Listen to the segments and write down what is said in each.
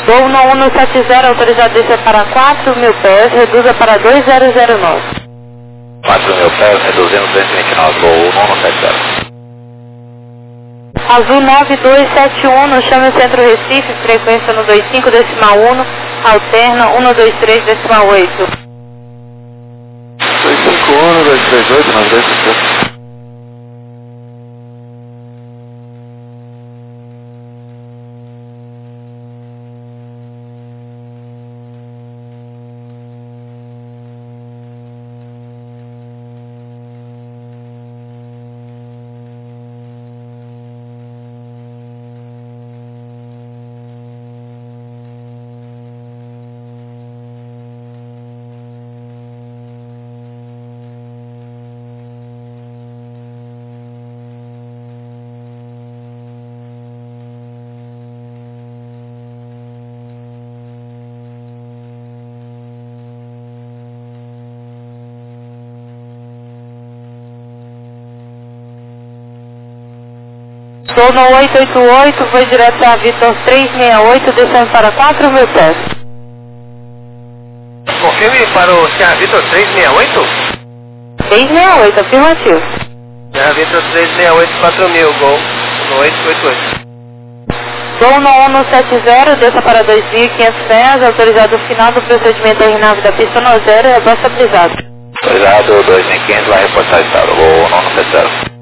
Voo no 170, autorizado descer para 4.000 pés, reduza para 2009. 4.000 pés, reduzindo 229, voo 170. Azul 9271, no chame Centro Recife, frequência no 25.1, alterna 123.8. 251, 238, 92, Voo no 888, foi direto a Vitor 368, descendo para 4.000 pés. Confirme para o Serra Vitor 368? 368, afirmativo. Serra Vitor 368, 4.000, gol no 888. Voo no 170, desça para 2.500 pés, autorizado o final do procedimento da aeronave da pista no zero e abaixo estabilizado. autorizado 2.500, vai reportar estado, voo 170.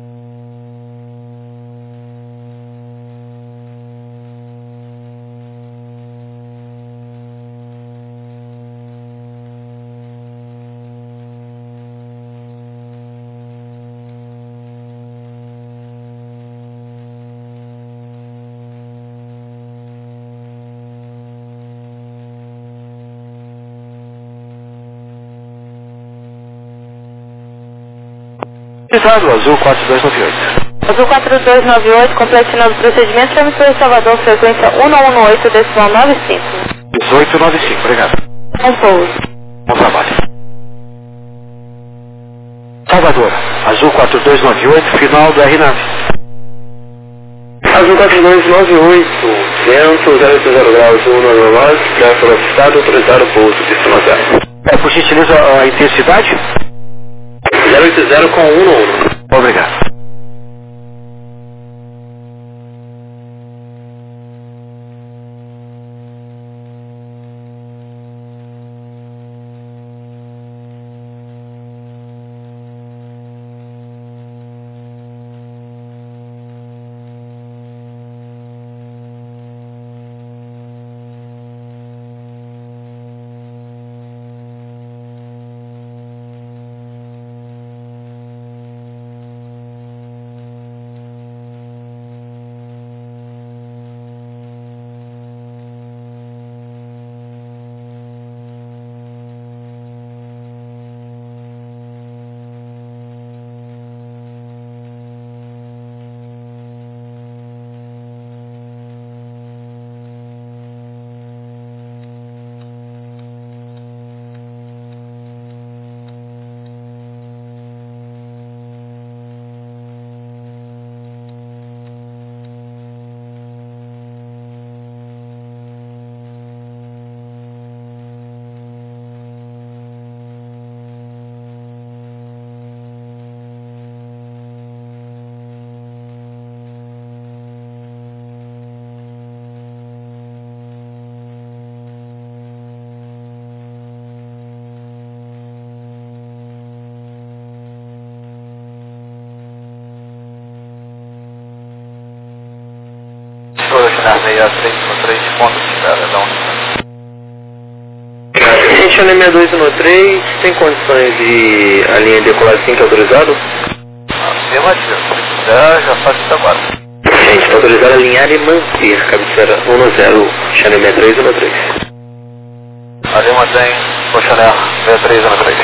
Exato, azul 4298. Azul 4298, completinando o procedimento, chame para Salvador, frequência 118.95. 1895, obrigado. Um pouso. Bom trabalho. Salvador, azul 4298, final do RNAV. Azul 4298, vento 080 graus, 199, tráfego assustado, autorizado o pouso, pista no zero. Por gentileza, a intensidade? 080 com 191. Obrigado. Channel 6213, tem condições de a linha decolar assim que é autorizado? Afirmativo, se quiser, já faço isso agora. Gente, está autorizado a alinhar e manter, cabeceira 110, Channel 6313. Ali mantém o Chanel 6313.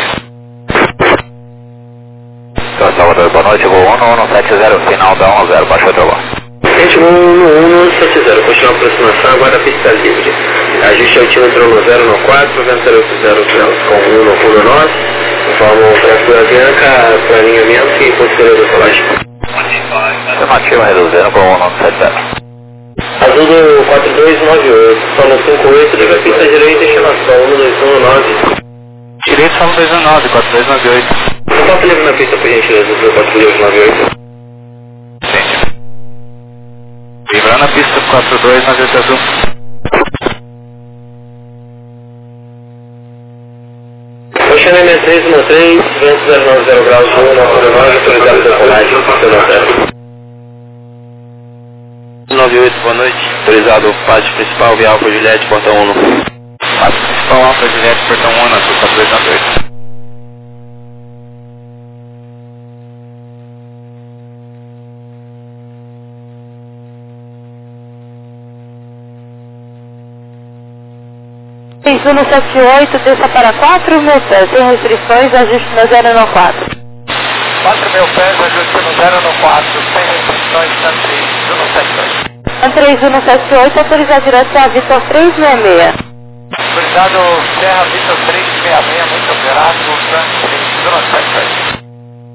Então, Salvador, boa noite, voo 1170, final da 10, baixo o teu. Gente, 171, continua a aproximação, agora a pista livre. Ajuste altímetro no 094, vento 080 graus com 1 no fundo norte, informa o tráfego da Bianca para alinhamento e posterior decolagem. Afirmativa, reduzindo com 170. Azul do 4298, solo 58, liga a pista direita e chama solo 1219. Direito, solo 219, 4298. Você toca livre na pista, por gentileza, do 4298. Sim. Livrando na pista 4298 azul. Oceano M313, vento 090 graus, 199, autorizado decolagem, pista 0. 98, boa noite. Autorizado pátio principal, via Alfa Juliette, portão 1. Pátio principal, Alfa Juliette, portão 1, azul 4298. Seis 178, desça para 4.000 pés, sem restrições, ajuste no 094. 4.000 pés, ajuste no 094, sem restrições, San 3178, autorizado direto a Vitor 366. Autorizado Serra Vitor 366, muito operado, San 3178.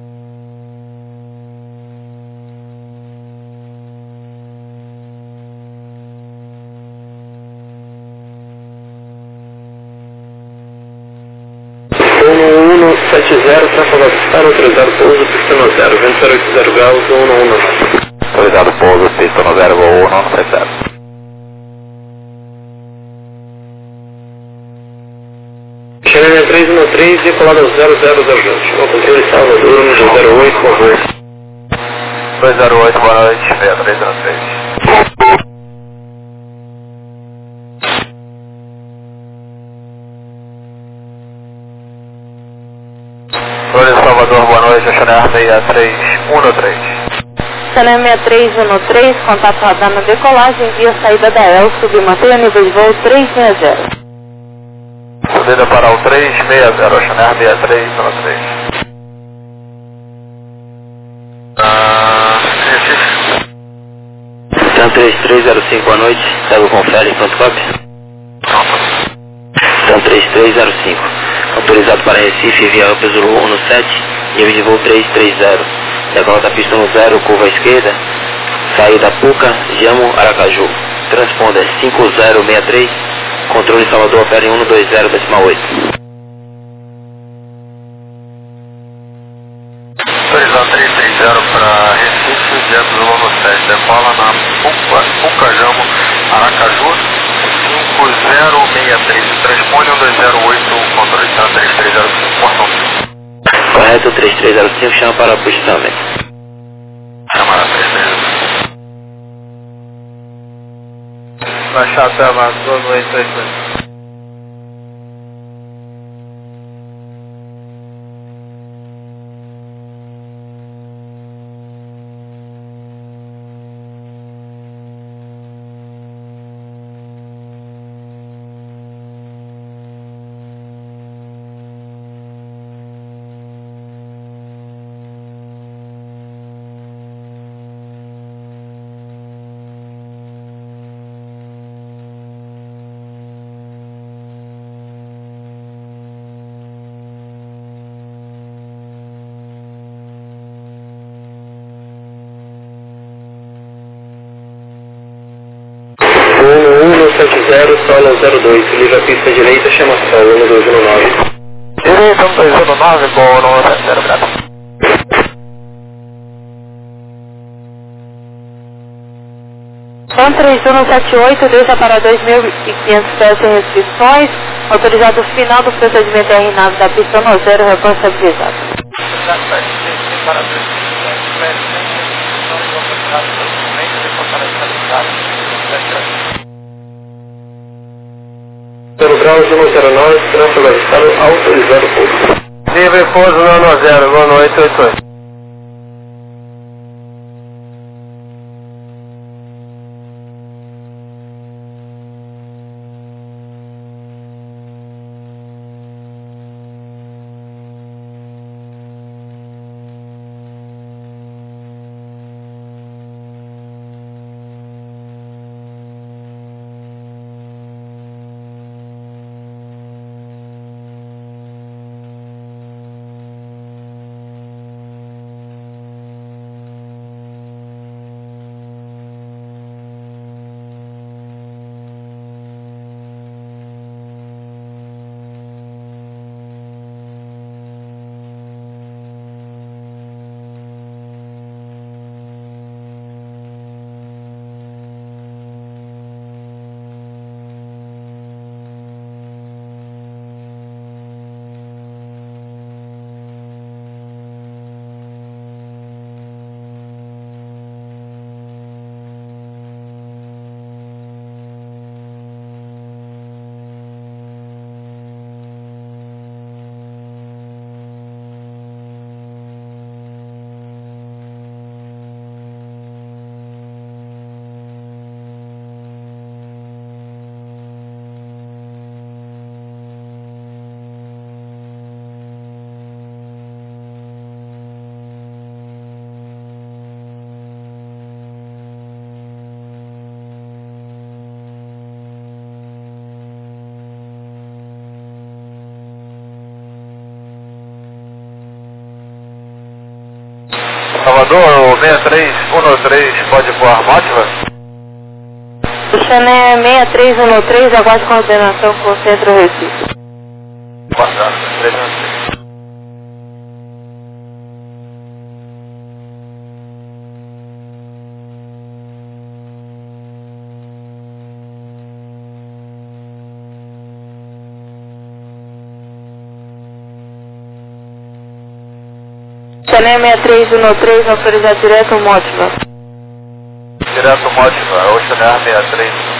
No 170, tráfego disparo, autorizado pouso, pista no 0, vento 080 graus, 119. Autorizado pouso, pista no 0, voo 170. Xerênia 313, decolado ao 0002. Chegou ao controle Salvador, no 08, por favor. 208, boa noite, 6303. Controle Salvador, boa noite, Oceanar 6313. Oceanar 6313, contato radar na decolagem, via saída da El, submantenha nível de voo 360. Subida para o 360, Oceanar 6313. Tan 3305, boa noite. Cego confere, pronto copy. Tan 3305. Autorizado para Recife, via Alpes Zulu 17, nível de voo 330. Decola da pista no 0, curva à esquerda. Saída Puca, Jamo, Aracaju. Transponder 5063. Controle Salvador, opera em 120, decimal 8. Autorizado 330 para Recife, via Zulu no 7. Decola na Puca, Jamo, Aracaju. 5063, transpone 1208, controle Tan 3305, portão 5. Correto, 3305, chama para posicionamento. Chamada 3305. Baixar até a base, 2888. No 170, solo 02, livre a pista direita, chama solo, 1219. Direito, 1219, voo 170, graças. Tan 3178, deixa para 2.500 pés sem restrições, autorizado final do procedimento RNAV da pista no 0, responsabilizado. Para 2.500 pés sem restrições, autorizado pelo documento de fortalecimento. 0 graus, 109, tráfego avistado, autorizado pouso. Livre pouso 190, boa noite, 88. Salvador, o 6313 pode voar Mótiva? O Chané 6313, aguarde coordenação com o Centro Recife. Guardado, 313. Chané 6313, autorizado direto Mótiva. Direto Mótiva, o Chané 63.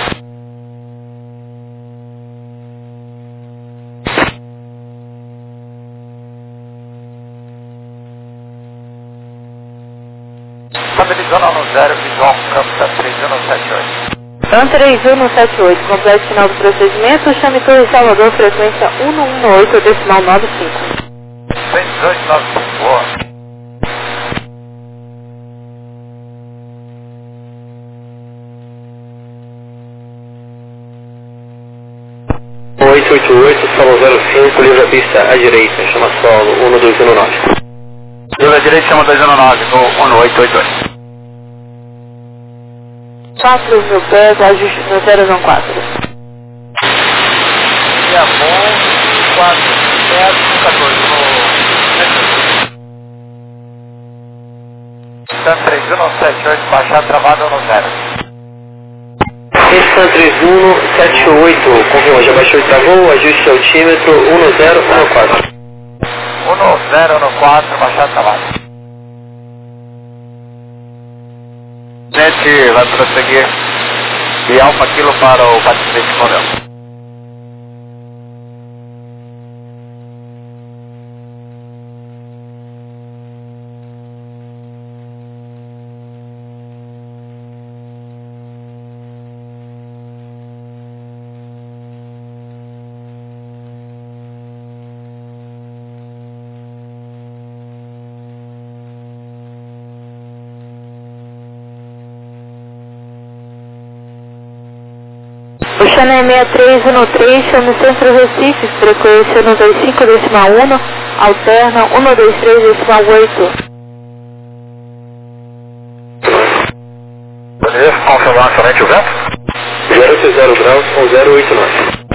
Estabilizando no 0, visual campo 3178. Então 3178, completo final do procedimento, chame Torre Salvador, frequência 118, decimal 95. 11895, boa. O 888, solo 05, livre a pista à direita, chama solo 1219. Livre à direita, chama 219, no 1882. 4 mil pés, ajuste no 014. Dia bom, 4, 7, 14, no 3178, baixar travada no 0. Instan 3178, confirma, já baixou e travou, ajuste altímetro 1014. 1014, baixar travada. Gente, vai prosseguir de Alfa Kilo para o Pacific Model. O Chané 6313, chame Centro Recife, frequência 125 decimal 1, alterna 123 decimal 8. Beleza, confirmar somente o vento? 060 graus com 089.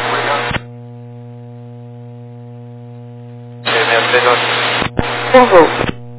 Por voo.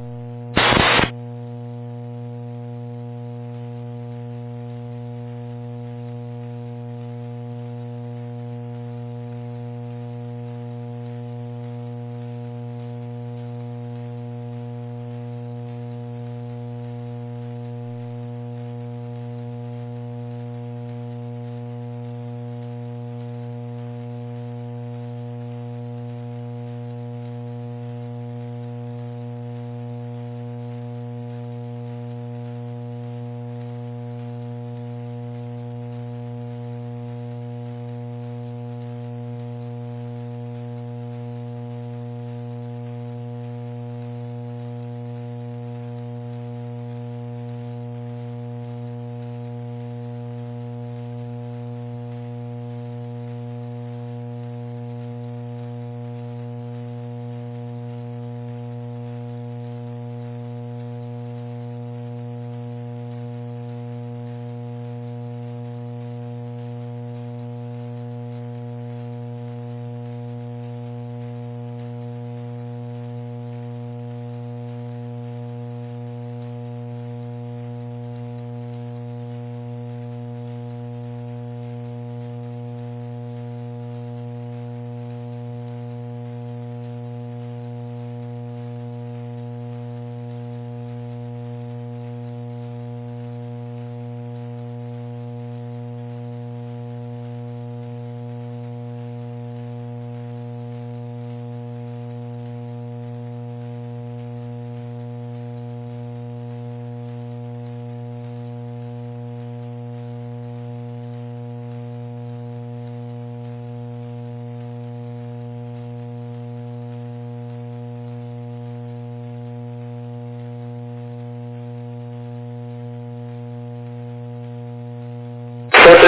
Instan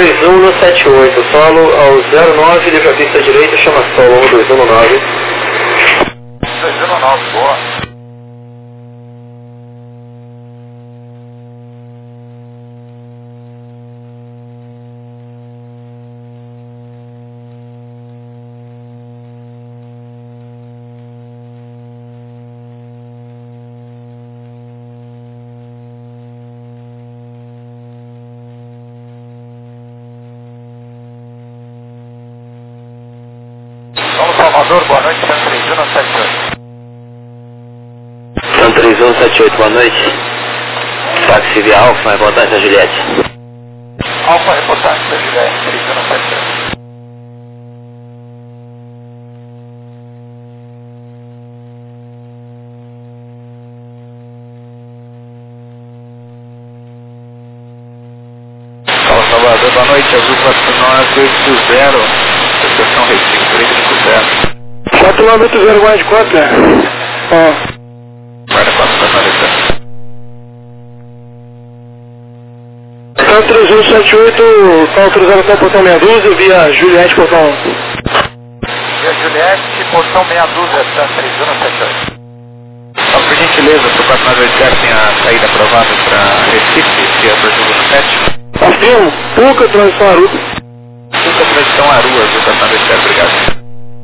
3178, solo ao 09, livre a pista à direita, chama solo 1219. 219, boa. Salvador, boa noite, San 3178. San 3178, boa noite. Táxi via Alfa, reportagem da Juliette. Alfa, reportagem da Juliette, 3178. Salvador, boa noite, Azul 49880, estação Recife 350. 490 guarda 4, né? Guarda 490. Tá 3178, tá autorizado até o portão meia dúzia, via Juliette, portão 1. Via Juliette, portão meia dúzia, San 3178. Só por gentileza, pro 4987 tem a saída aprovada para Recife, via Brasil no 7. Afirmo, Puca, transição Aru. Puca, transição Aru, Azul 497, obrigado.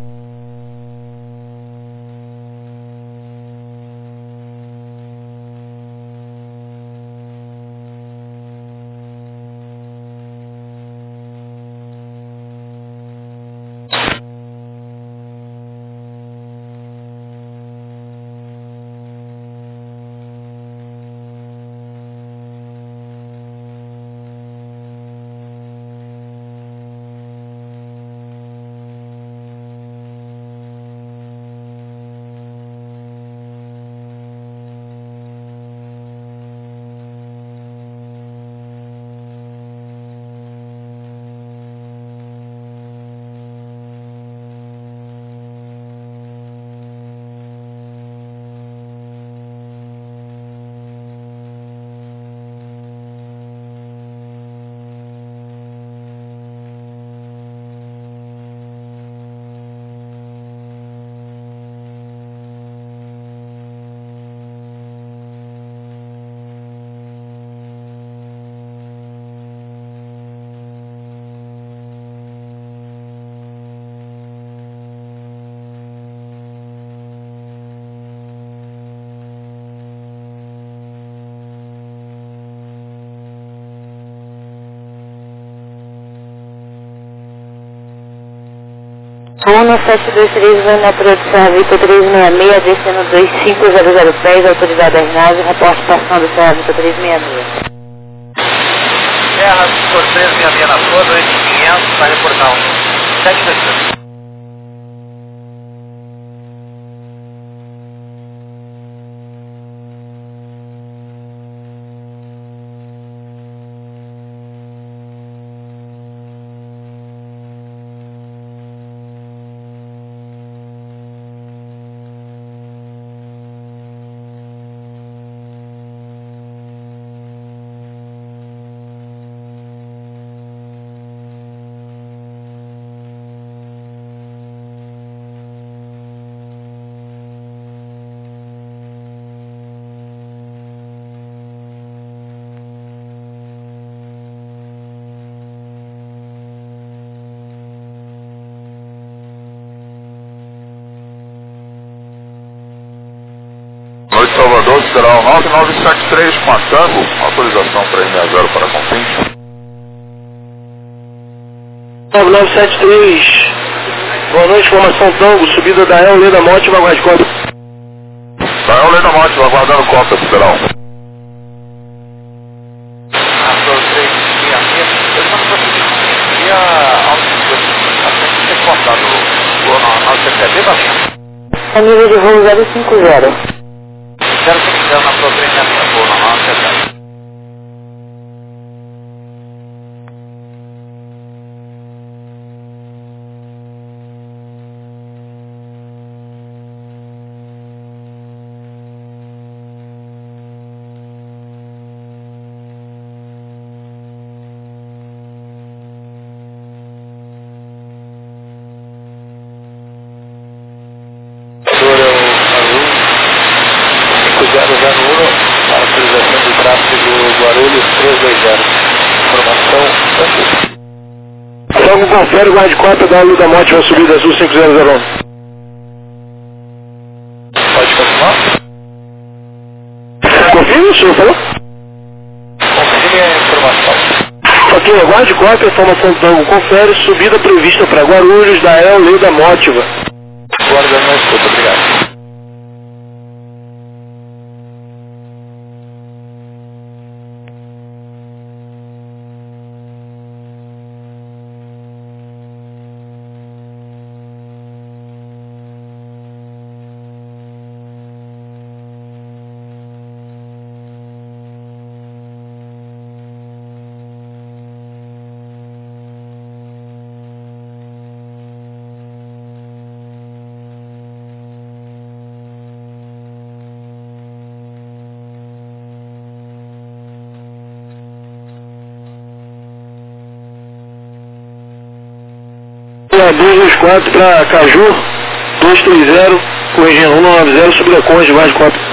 Uno 723 vai na produção Vitor 366, descendo 2500 pés, autorizado a ginásio, reporte estação do Serra Vitor 366. Serra Vitor 366 na sua, 2500, vai reportar 722. Salvador, Federal 9973 com a Tango, autorização para IME0 para Confins. 9973, boa noite, formação Tango, subida da El, Leda Morte, aguarde cópia. Da El, Leda Morte, aguardando cópia, Federal. A nível de voo 050. 050 na sua treinamento, voo normal, certo? Autorização de tráfego Guarulhos 320. Informação Tango. Tango confere, guarde cópia da Lua da Morte, vai subir da Sul 5001. Pode continuar? Confirma, o senhor falou? Confirme a informação. Ok, aguarde cópia, informação Tango confere, subida prevista para Guarulhos da El, Leda Mótiva. Guardando na escuta, obrigado. A 224 para Caju, 230, corrigindo 190, subida Conde, mais de cópia.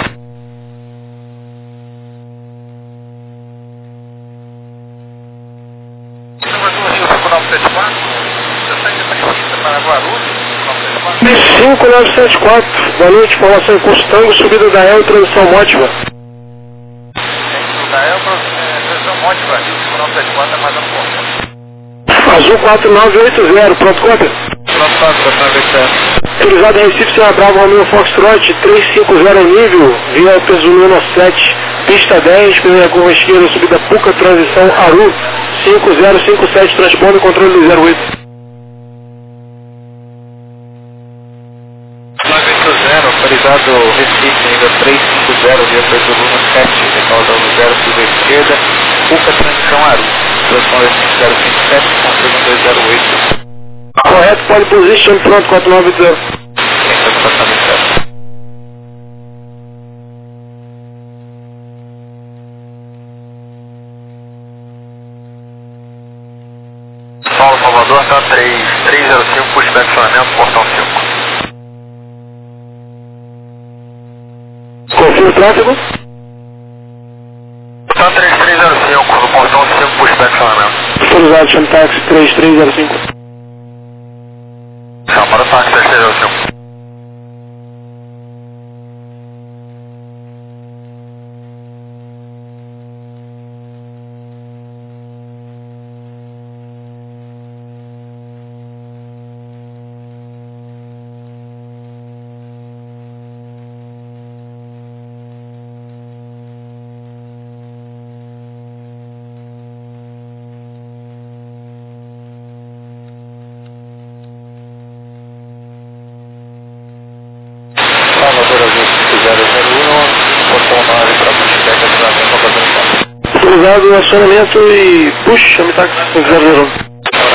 Você 5974, boa noite, informação em curso Tango, subida da El, transição Mótiva. da El, transição Mótiva, 5974 é mais um ponto. Azul 4980, pronto, cópia. Pronto, 4980. Autorizado em Recife, Serra Brava, Romeo Foxtrot, 350 em nível, via peso 117, pista 10, primeira curva esquerda, subida Puca, transição Aru, 5057, transponder controle do 08. 980, autorizado Recife, nível 350, via peso 117, recauda 0, curva esquerda, Puca, transição Aru, transponder 5057, controle 208. Correto, pole position, pronto, 4980. Paulo Salvador, tá 305, pushback funcionamento, portão 5. Confirma o tráfego. Tá 3305, no portão 5, pushback funcionamento. Autorizado, chame táxi 3305. Chamada táxi 3305. Autorizado o acionamento e puxa, chame táxi 001.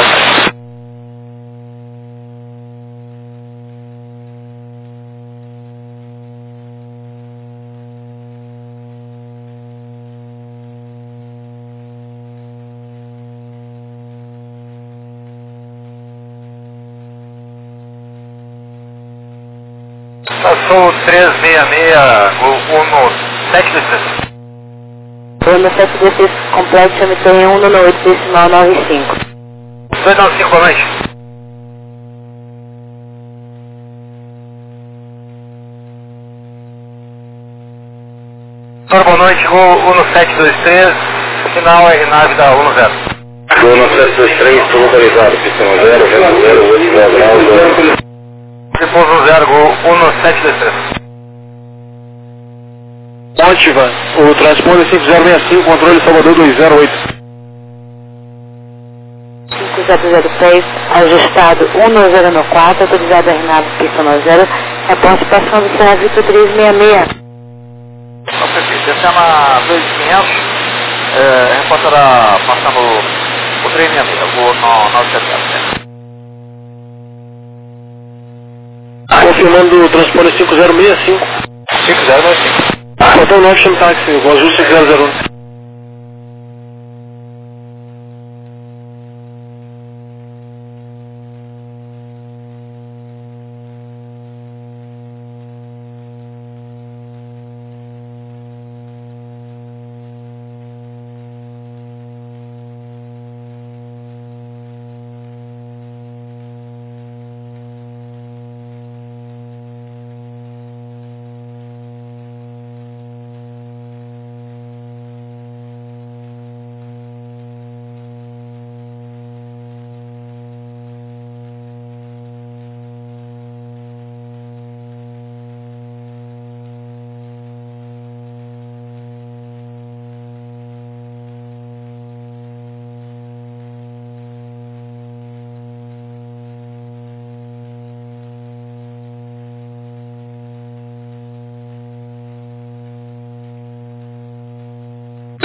Passou 366, o 7 Uno 716 completo, chame tem 1 no 8 decimal 95. 295, boa noite. Boa noite, Uno 723, final é nave da Uno 0. Uno 723, estou localizado, pistão 0, vento 0, 8 graus, Repouso 0, Uno 723. Mótiva, o transponder 5065, controle Salvador 208. 5006, ajustado 1094, autorizado a Renato pista 90, reporte passando do Serra Vitor 366. Não, perfeito. Desce na 2500, reportará passando o 366, eu vou no 970. Confirmando o transponder 5065. 5065. Botão 9, chame táxi, o azul 5001.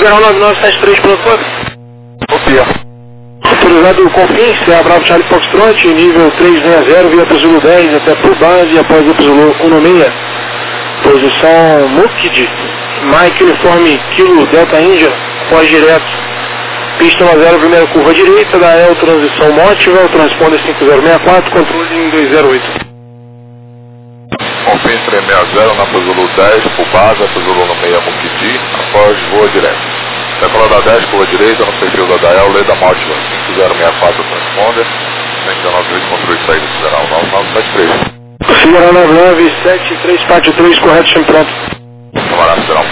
9973 pronto, quanto? Copia. Autorizado o Confins, Serra Bravo Charlie Foxtrot, nível 360, via Zulu 10 até por base, após o Zulu 16. Posição Mukid, Mike Uniforme Kilo Delta Índia, pós direto. Pista 10, primeira curva direita, da El transição Motival, transponder 5064, controle em 208. Confins 360 na Zulu 10, por base, Zulu no 6 Mukidi, após voa direto. Decola da 10, curva direita, no perfil da Dael, lei da Motiva, 5064 transponder, 198, controle de saída federal, 9973. Federal 9973, pátio 3, correto, sempre pronto. Camarada federal.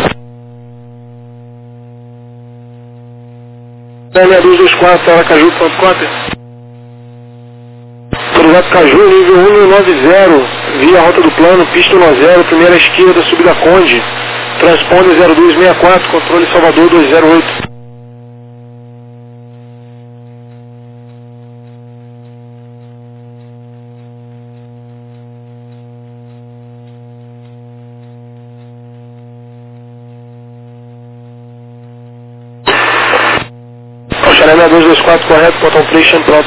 6224, Aracaju, pronto, conta. Autorizado Caju, nível 190, via rota do plano, pista 10, primeira esquerda, subida Conde. Transponder 0264, controle Salvador 208. Chalé 224, correto, botão 3, chame pronto.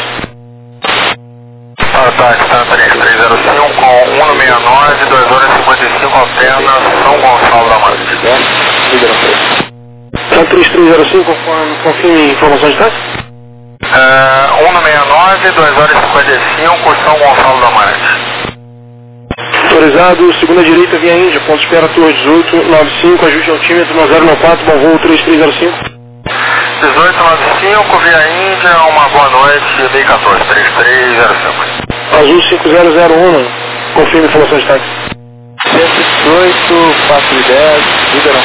Ataque, tá 3305 com 169, 2 horas e 55, altena, São Gonçalo da Mata. Tá 3305, confirme informação de taxa? 169, 2 horas e 55, São Gonçalo da Mata. Autorizado, segunda direita, via Índia, ponto de espera, Torre 1895, ajuste altímetro 9094, bom voo 3305. 1895, via Índia, uma boa noite, DEI 14, 3305. Azul 5001, confirme informação de táxi. 118, 410, Ribeirão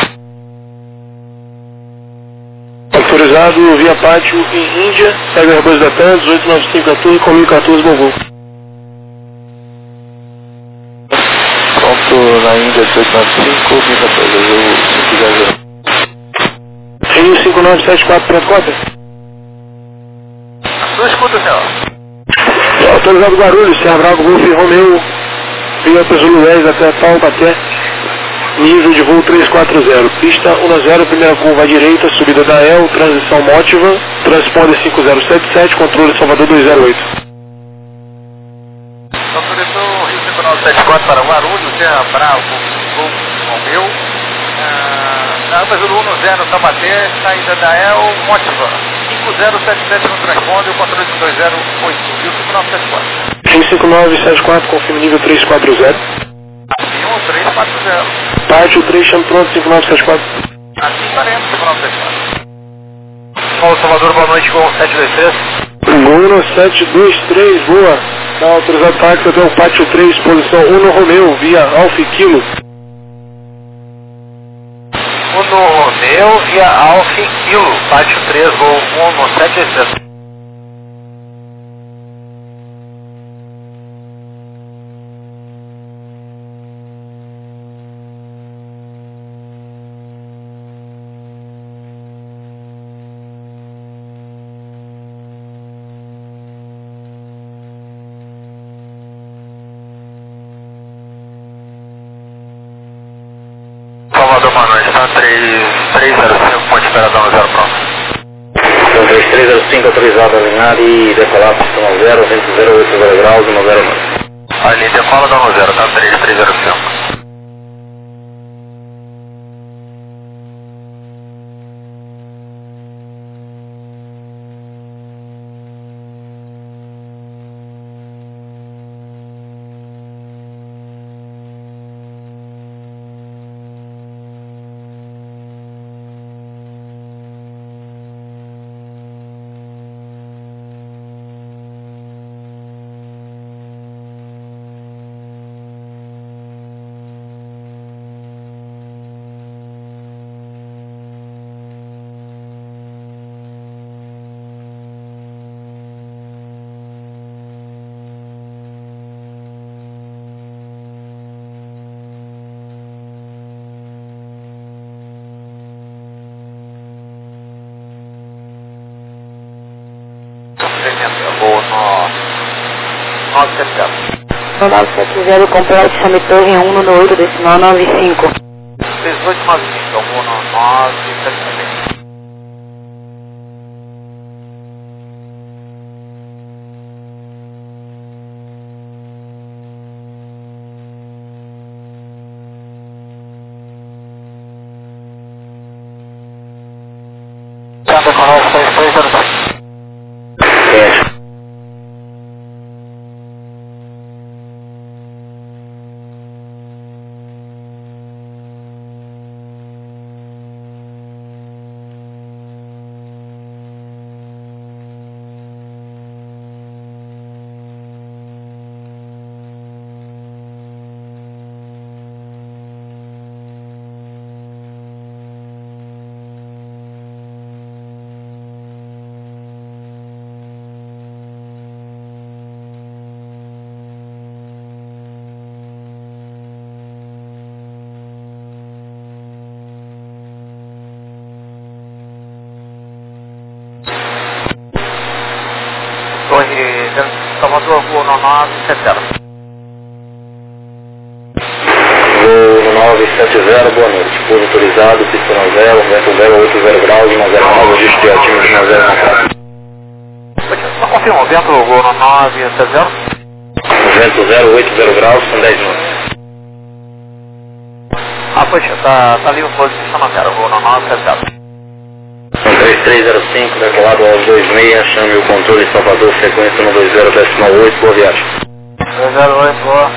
Preto. Autorizado, via Pátio em Índia, pega o Airbus da TAN, 1895 a Torre, com 1014, bom voo. Pronto na Índia, 1895, 1014, Azul 500. Rio 5974, pronto, conta. Sua escuta, senhor. Autorizado Guarulhos, Serra Bravo, Golf Romeu, via Zulu 10 até Taubaté, nível de voo 340, pista 10, primeira curva à direita, subida da El, transição Motiva, transponder 5077, controle Salvador 208. Autorizou Rio 5974 para Guarulhos, Serra Bravo, Golf Romeu, Zulu 10, Taubaté, saída da El, Motiva, 5077 no transponder, o controle de 208, Rio 5974. Rio 5974, confirme nível 340. Acima 340. Pátio 3, chame pronto, 5974. Assim faremos, 5974. Paulo Salvador, boa noite, Gol 723. Gol 723, boa. Tá autorizado táxi até o Pátio 3, posição 1 no Romeu, via Alfa Kilo. No Romeu via Alfa Kilo, Pátio 3, Gol 1 no 723. Salvador, boa noite, tá 3305, ponte esperadão 0 pronto. Então 3305 autorizado a alinhar e decolar pistão 0, vento 080 graus, 109. Ali decola dando 0, tá 3305. Vou no 970. No 970, complete, chame torre 1 no 8, decimal 95. 1895, 11975. Santa Coral 6303. Torre Salvador, voo 9970. Voo 970, boa noite. Pouso autorizado, pista 90, vento 080 graus, 109, ajuste altímetro 90. Só confirma, o vento voo 970. Vento 080 graus, com 10 minutos. Poxa, tá ali o pouso de pista 90, voo 9970. São 3305, decolado aos 26, chame o controle Salvador, frequência 120.8, boa viagem. 208, boa.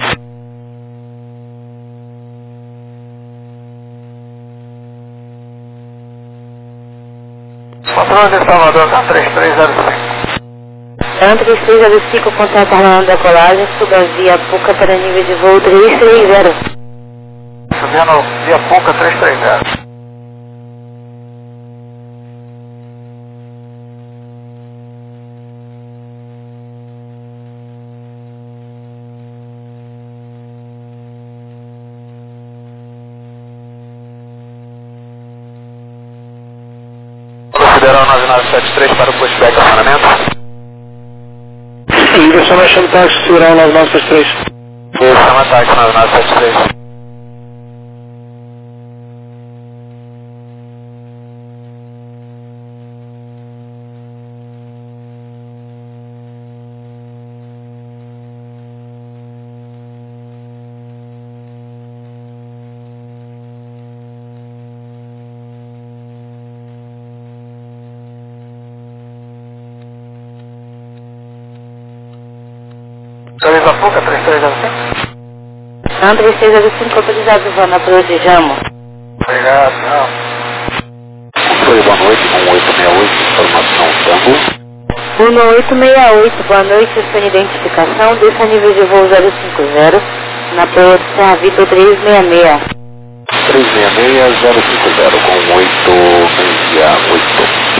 Controle de Salvador, tá 3305. 3305, contato armando decolagem, suba via Puca para nível de voo 330. Subindo via Puca 330. Considerar o 9973 para o pushback acionamento. Inversão chama táxi, segurar o 9973. Isso, chama táxi 9973. Autoriza Puca 3305. Não, 3305, autorizado, Vana, prosejamos. Obrigado, não. Controle, boa noite, 1868, informação Tango. 1868, boa noite, sua identificação, desça nível de voo 050, na Praia de Serra Vitor 366. 366050 com 868.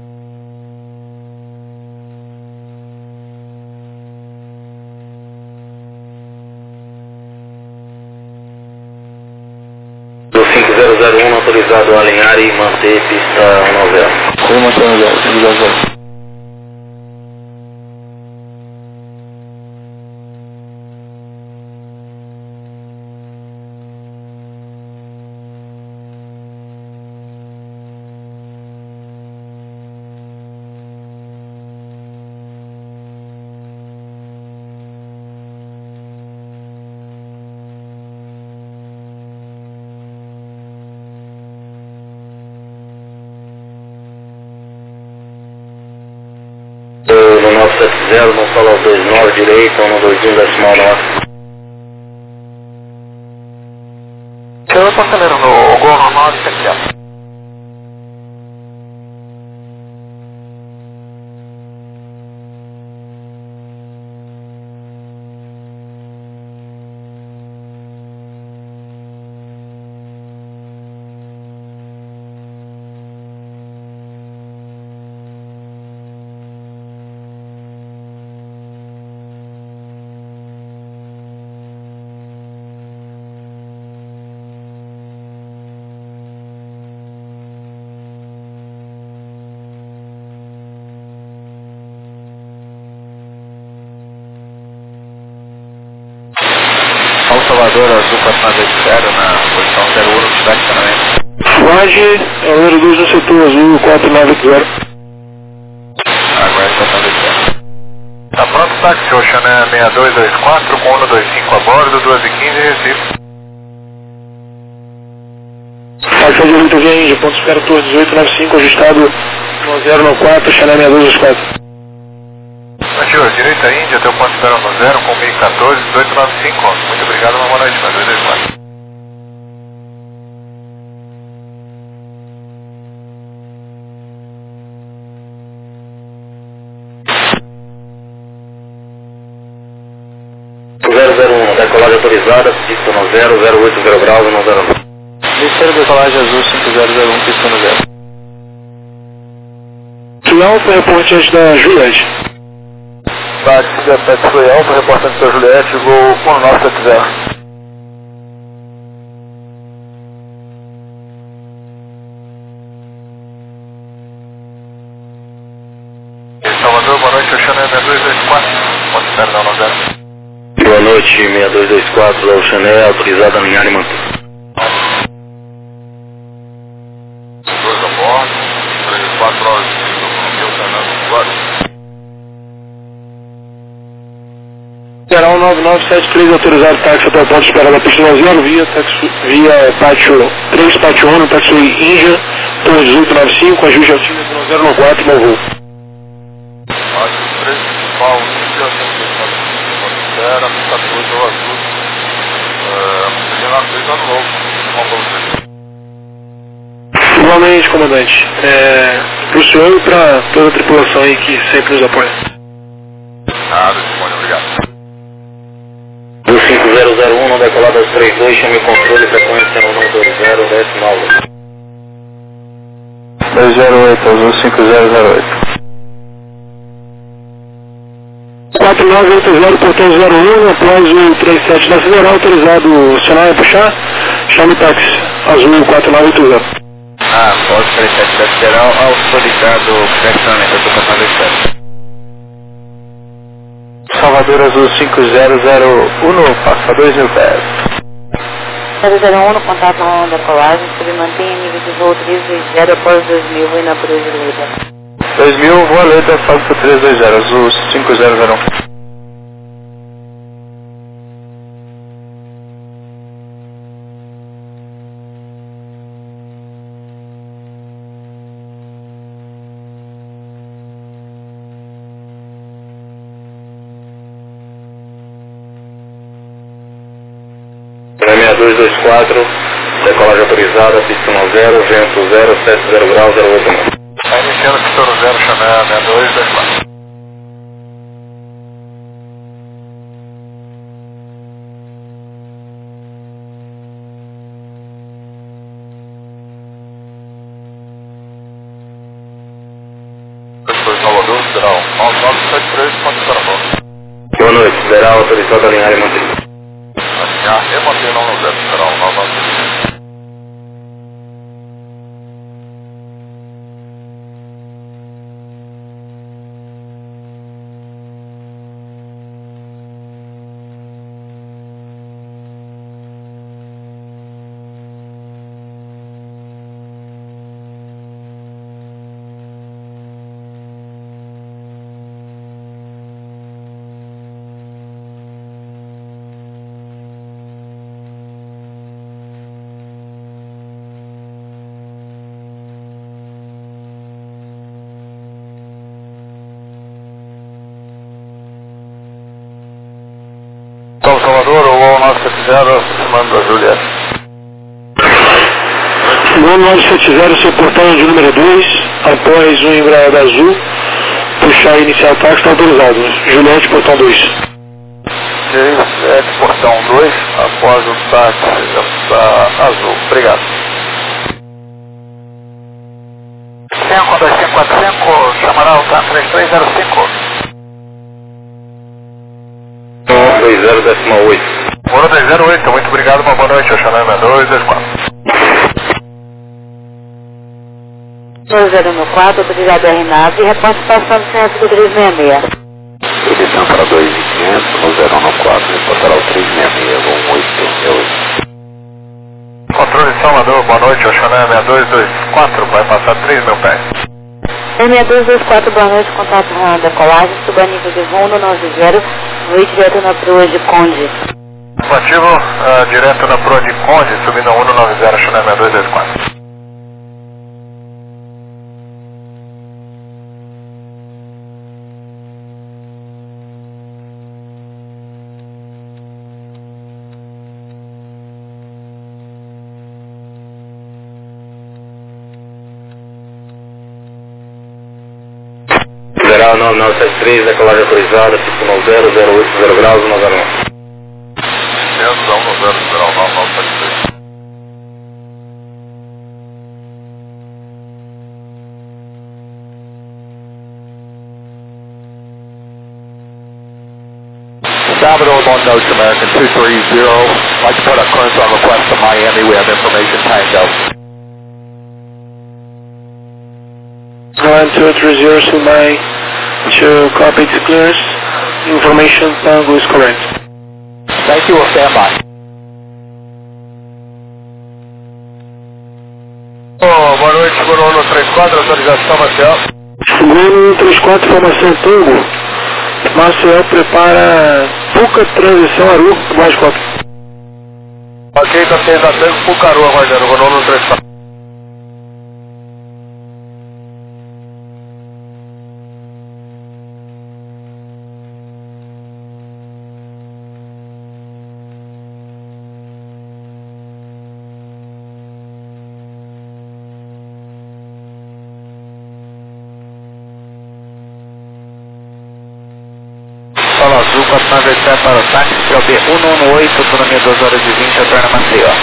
Do 5001, autorizado a alinhar e manter pista 90. Como mantendo 0? No 970, não fala aos 29 direita, 121 decimal 9. Eu tô acelerando o Gol 9970. Salvador, Azul 490 na posição 01 no estacionamento. Laje, é o número 2 no setor Azul 490. Agora está 490. Tá pronto, táxi, Ocean 6224 com 125 a bordo, 2h15 Recife. Táxi de Luta Via Índia, ponto espera Torre 1895, ajustado no 094, Ocean 6224. Senhor, direita Índia, teu ponto espera no 0 com 1014, 1895. Muito obrigado, uma boa noite, mais 224. Decolagem autorizada, pista no 080 graus no 09. Terceira decolagem Azul 5001, pista no 0. Sul Alfa, reportante da Juliette. Táxi 17 Sul Alfa, reportante da Juliette, voo 1970. Salvador, boa noite, Ocean 6224, ponto espera no 0. Boa noite, 6224, da Oceané, autorizada a alinhar e manter. 2 a bordo, 4 horas de Geral 9973, autorizado táxi até o ponto de espera da pista no 0, via pátio 3, pátio 1, táxi Índia, Torre 1895, ajuste altímetro no 094, bom voo. Pátio 3, principal, Índia, era, pista 2 ou Azul. Seria na 3 ano novo, uma pra você. Igualmente, comandante. Pro senhor e pra toda a tripulação aí que sempre nos apoia. Nada, Simone, obrigado. Do 5001, não decolado aos 32, chame o controle, frequência 120, décimo aula. 208, Azul 5008. 4980, portão 01, após o 37 da Federal, autorizado o sinal a puxar, chame táxi, Azul 4980. Após o 37 da Federal, autorizado o pressionamento, eu estou passando esse. Salvador Azul 5001, passa 2000 pés. 001 no contato na decolagem, se mantém nível de voo 320 após 2000 e na Brasileira. 2000, voa letra, Fábrica 320, Azul 5001. Para 6224, decolagem autorizada, pista no 0, vento 0, 70 graus, 089. Está iniciando pista no 0, chamé 6224. Salvador, Federal, 9973, ponto para volta. Boa noite, Federal, autorizado a alinhar e manter. Alinhar e manter não no 0, Federal, 9973. Salvador, o voo 970, aproximando da Juliette. Voo 970, seu portão de número 2, após o embreagem azul, puxar e iniciar o táxi, está autorizado. Juliette, portão 2. Juliette, portão 2, após o táxi da azul. Obrigado. 52545, chamará o TAM 3305. 20,8. Bora 208, muito obrigado, uma boa noite, Ocean 6224. 2014, autorizado a RNAV e reporte passando 366. Submissão para 2.500, no 014, reportará o 366-1868. Controle Salvador, boa noite, Oxané 6224, vai passar 3.000 pés. 6224, boa noite, contato com a decolagem, suba nível de voo no 90, voo direto na proa de Conde. Ativo, direto na proa de Conde, subindo 190, Oxané 6224. Geral 9973, decolagem autorizada, tipo 90, 08, 0 graus, 101. 500, 190, 9973. Salvador, on North American 230, like to put up currents on request to Miami, we have information Tango. 1230 Sumai to copy to clearance. Information Tango is correct. Thank you, we'll stand by. Boa noite, Guru 134, autorização Marcel. Guru 134, formação Tango. Marcel prepara Puca Transição Aru, mais cópia. Ok, tá sendo a Tango Pucaru aguardando, Guru 134. Solo Azul, 497 para o táxi, COB 118, autonomia 2 horas e 20, retorna a Maceió.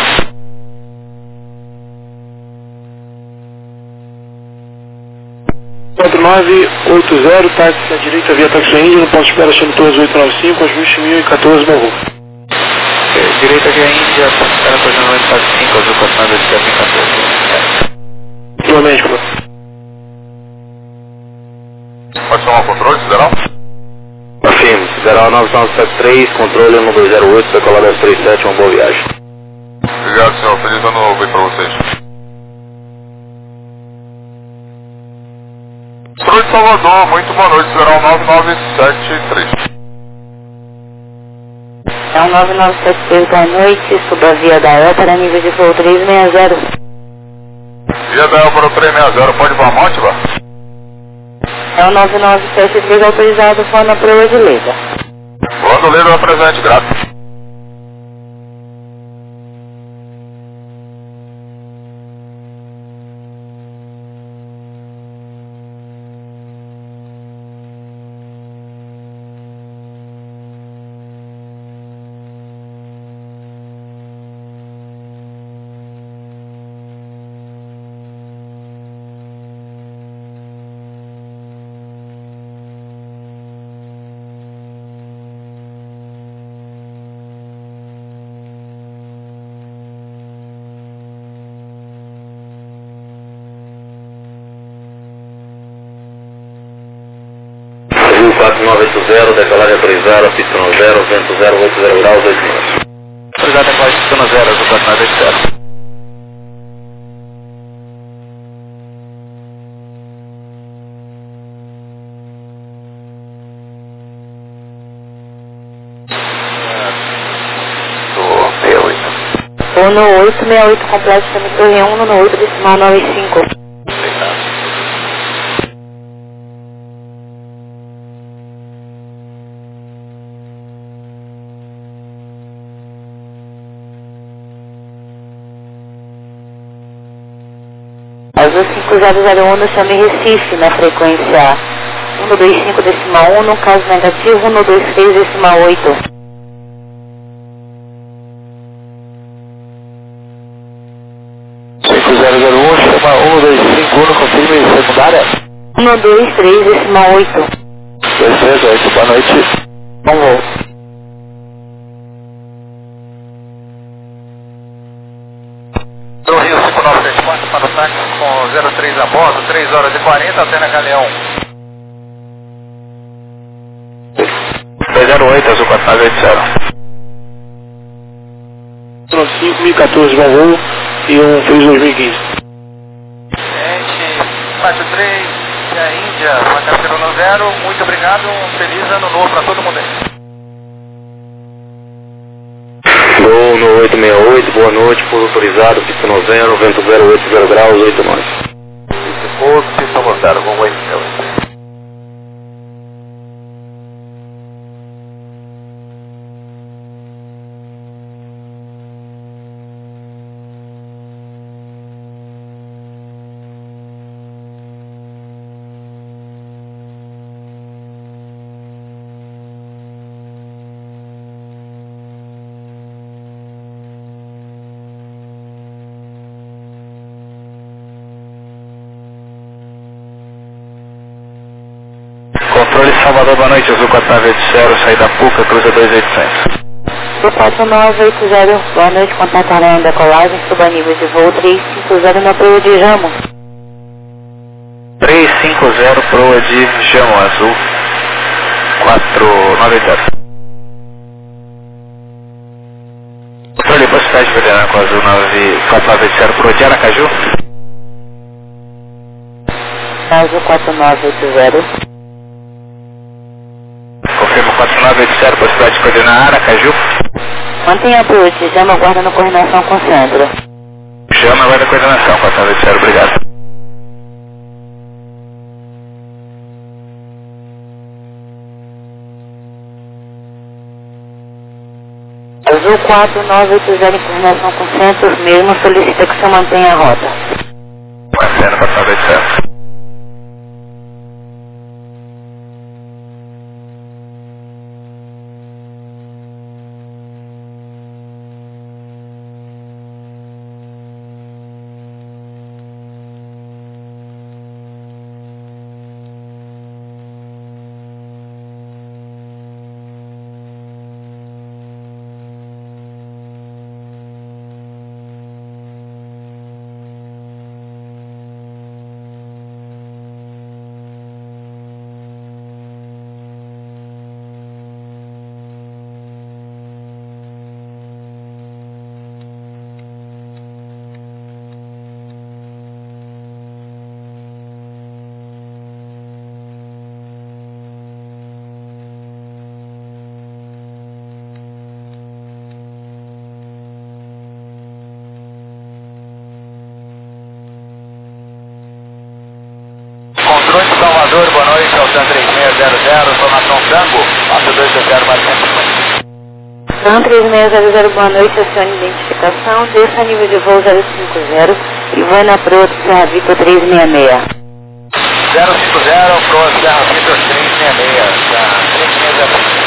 4980, táxi à direita via Taxi Índia, no ponto de espera chama Torres 895, ajuste 1014, Morro. Direita via Índia, ponto de espera Torres 845, Azul 497, 14. Igualmente, pô. Pode tomar o controle, Federal? Afirmo, Federal 9973, controle 1208, decolagem 1037, uma boa viagem. Obrigado, senhor. Feliz ano novo aí pra vocês. Controle de Salvador, muito boa noite, Federal 9973. É um 9973, boa noite, suba a via da El para nível de voo 360. Via da El para o 360, pode voar Montiva? É um 9973 autorizado for na proa de Leda. Voando Leda é presente, grato. Azul 4980, decolagem autorizada, pista 0, vento 080 graus, 8 minutos. Autorizado a decolagem pista 0, Azul 497. Ou no 868 completo chama Torre 1, no 8 decimal 95. Azul 5001 chame Recife na frequência 125 decimal 1, no caso negativo 123 decimal 8. Chama 1251, confirme secundária. 123 decimal 8. 238, boa noite. Bom voo. Do Rio 5934 para o táxi com 03 a bordo, 3 horas e 40 até na Galeão. noite, Azul 4980. Pronto, 5014 bom voo e um feliz 2015. Gente, 43, e a Índia, Macaxerono 0, muito obrigado, um feliz ano novo para todo mundo aí. Gol no 868, boa noite, pouso autorizado, pista no 0, vento 080 graus, 89. Pouso, pista no 0, vamos aí. Controle Salvador, boa noite, Azul 4980, saída PUCA, cruza 2800. Do 4980, boa noite, contato aranha decolagem, suba nível de voo 350 na proa de Jamo. 350, proa de Jamo, Azul 4980. Controle Velocidade Verena com Azul 4980, proa de Aracaju. Azul 4980. Confirmo 4980, velocidade coordenada Aracaju. Mantenha a proa de Jamo, aguardando coordenação com o centro. Chama, aguarda a coordenação, 4980, obrigado. Azul 4980 em coordenação com o centro, mesmo solicita que o senhor mantenha a rota. Mantendo 4980. Controle de Salvador, boa noite, Altan 3600, formação Tango, passa 220 mais 150. Altan 3600, boa noite, acione identificação, desça nível de voo 050 e vai na proa de Serra Vitor 366. 050, proa Serra Vitor 366, tá, 360.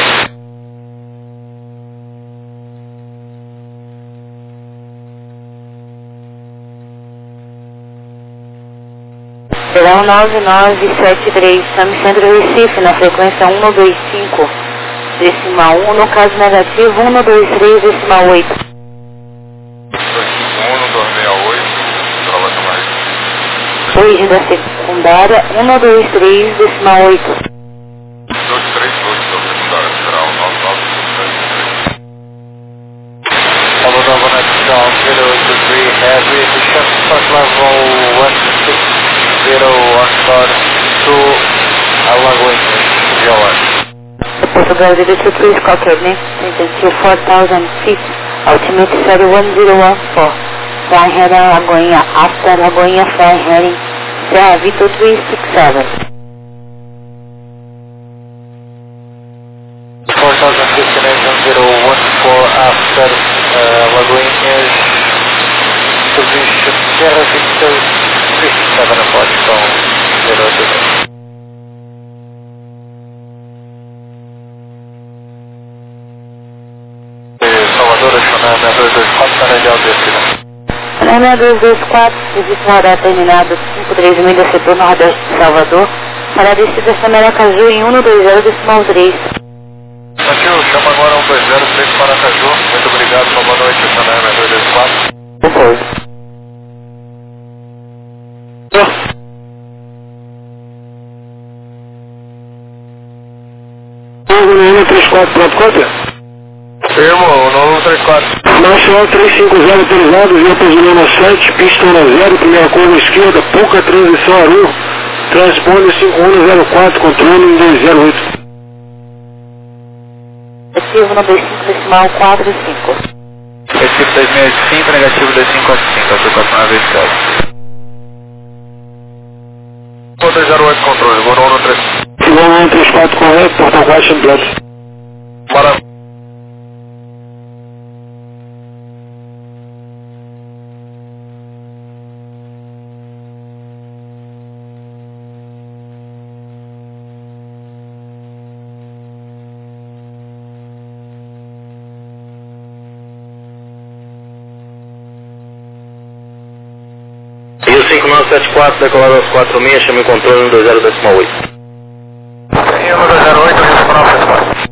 Serão 9973, Sami Centro Recife, na frequência 125, decimal 1, no caso negativo 123, decimal 8. 251, 268, trola mais. Origem da secundária 123, decimal 8. 238, secundária, geral 9953. Salvador, boa noite, John 083, heavy, puxando first level 160 onboard to Alagoinhas, George. Portugal 023, Cockney, intensity 4,000 feet, altimeter 71014, fly heading Lagoinha, after Lagoinha fly heading, Serra Vitor 367. 4,000 destination 014 after Lagoinhas, position Serra Vitor 367 approach from 023. Salvador, Xanã 6224, para de Aldecina. Xanã 224, serviço radar terminado 53 milhas, setor nordeste de Salvador, para a descida Samaracaju em 120, decimal 3. Tio, chama agora 120, 3 Maracaju. Muito obrigado, uma boa noite, Xanã 224. Depois. Firmo no 134, pronto, conta? Firmo, no 134. Nacional 350 autorizado, via Pesolina 7, pista 10, primeira curva esquerda, Puca transição Aru, transponder 5104, controle 208. Negativo no B5 decimal 45. Recife 265, negativo D545, aplicação na vez 7. 208 controle, vou no 134. Igual no 134 correto, portão 4 completo. Para. Rio 5974, decolado aos 46, chame o controle no 20 decimal 8. Rio 208, Rio 5974.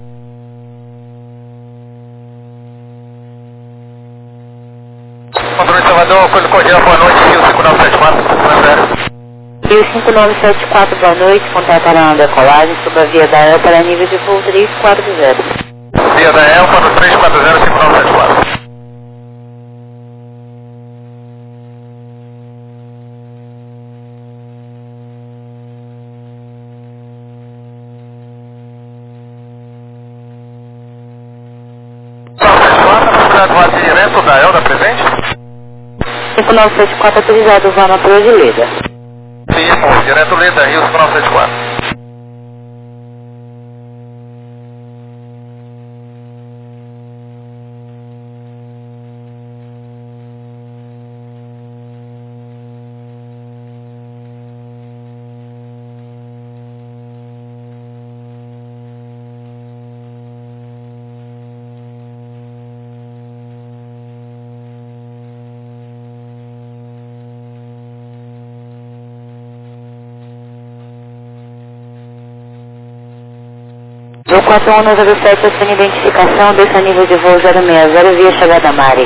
Controle Salvador, acordo cordial, boa noite, Rio 5974, Rio 5974, boa noite, contatarão a decolagem sobre a via da El para nível de voo 340. Via da El para o 340 5974. Direto da Elda presente? 5974 autorizado, vá na Torre de Leda. Sim, direto Leda, Rio 5974. Voo 4107, assine identificação, desça nível de voo 060, via chegada Mari.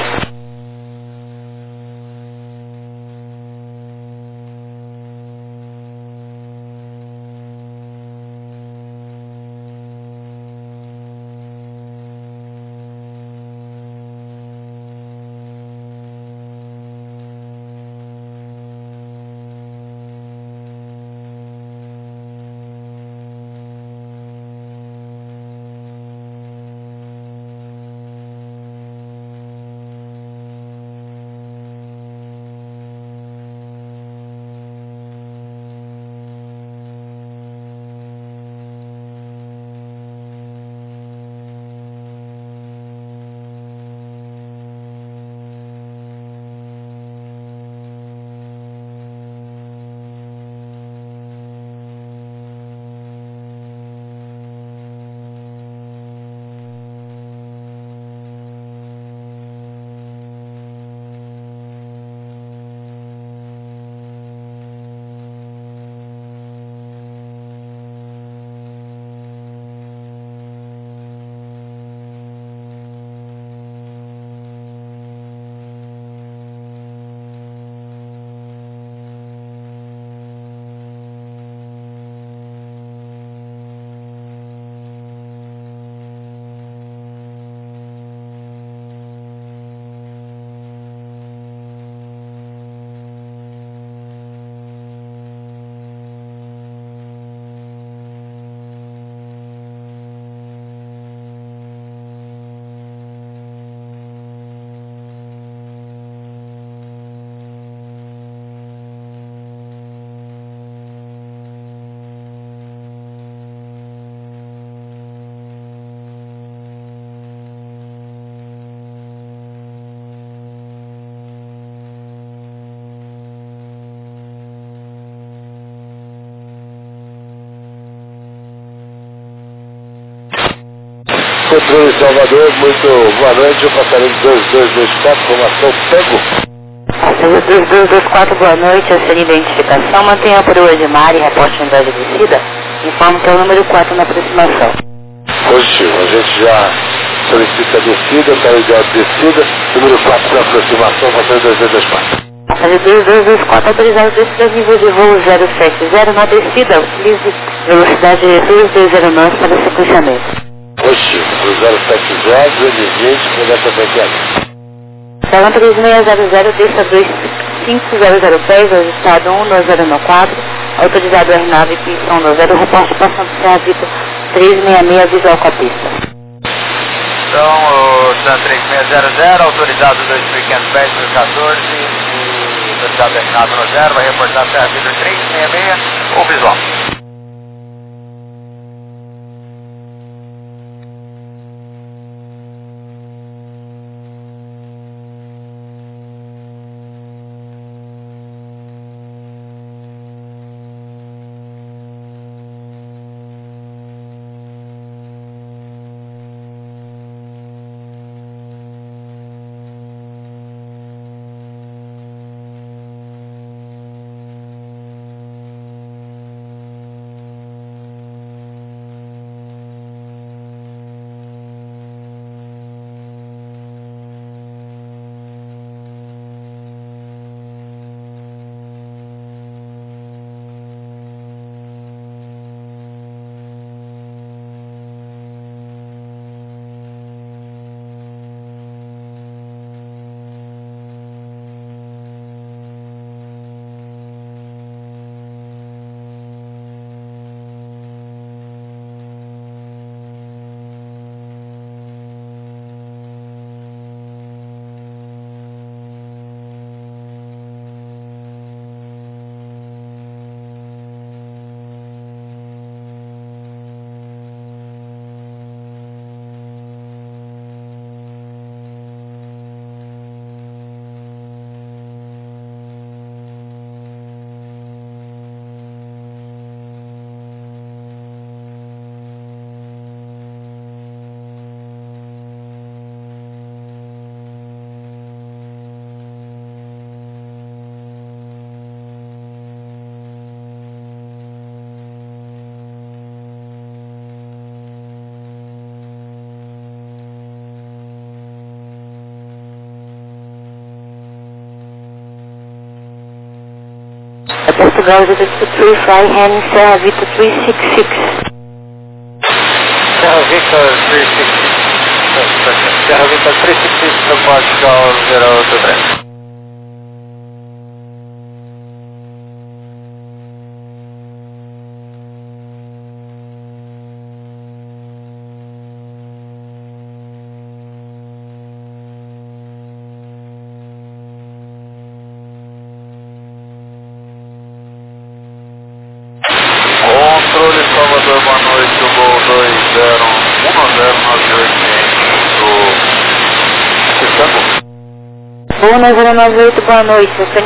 Controle Salvador, muito boa noite, eu passarei 2224, formação Pego. 2224, boa noite, assine identificação, mantenha a perua de mar e reporte unidade descida, informe que é o número 4 na aproximação. Positivo, a gente já solicita a descida, está ideal de descida, número 4 na aproximação, passarei 2224. Passagem 2224, autorizado descida nível de voo 070 na descida, utilize velocidade 220 nós para sequenciamento. Oxe, o 070, 220, melhor também que ali. Salão 3600, deixa 2500 pés, registrado 19094, autorizado R9, pista 190, reporte passando Serra Vitor 366, visual com a pista. Então, o Sun 3600, autorizado 2.500 pés, 2014, e autorizado R9 no 0, vai reportar Serra Vitor 366, ou visual. Portugal, Vitor 3, fly heading Serra Vitor 366. Serra Vitor 366, Serra Vitor 366 para Portugal 083. Controle Salvador, boa noite, o Gol 201098 do Istanbul. Gol 9098, boa noite,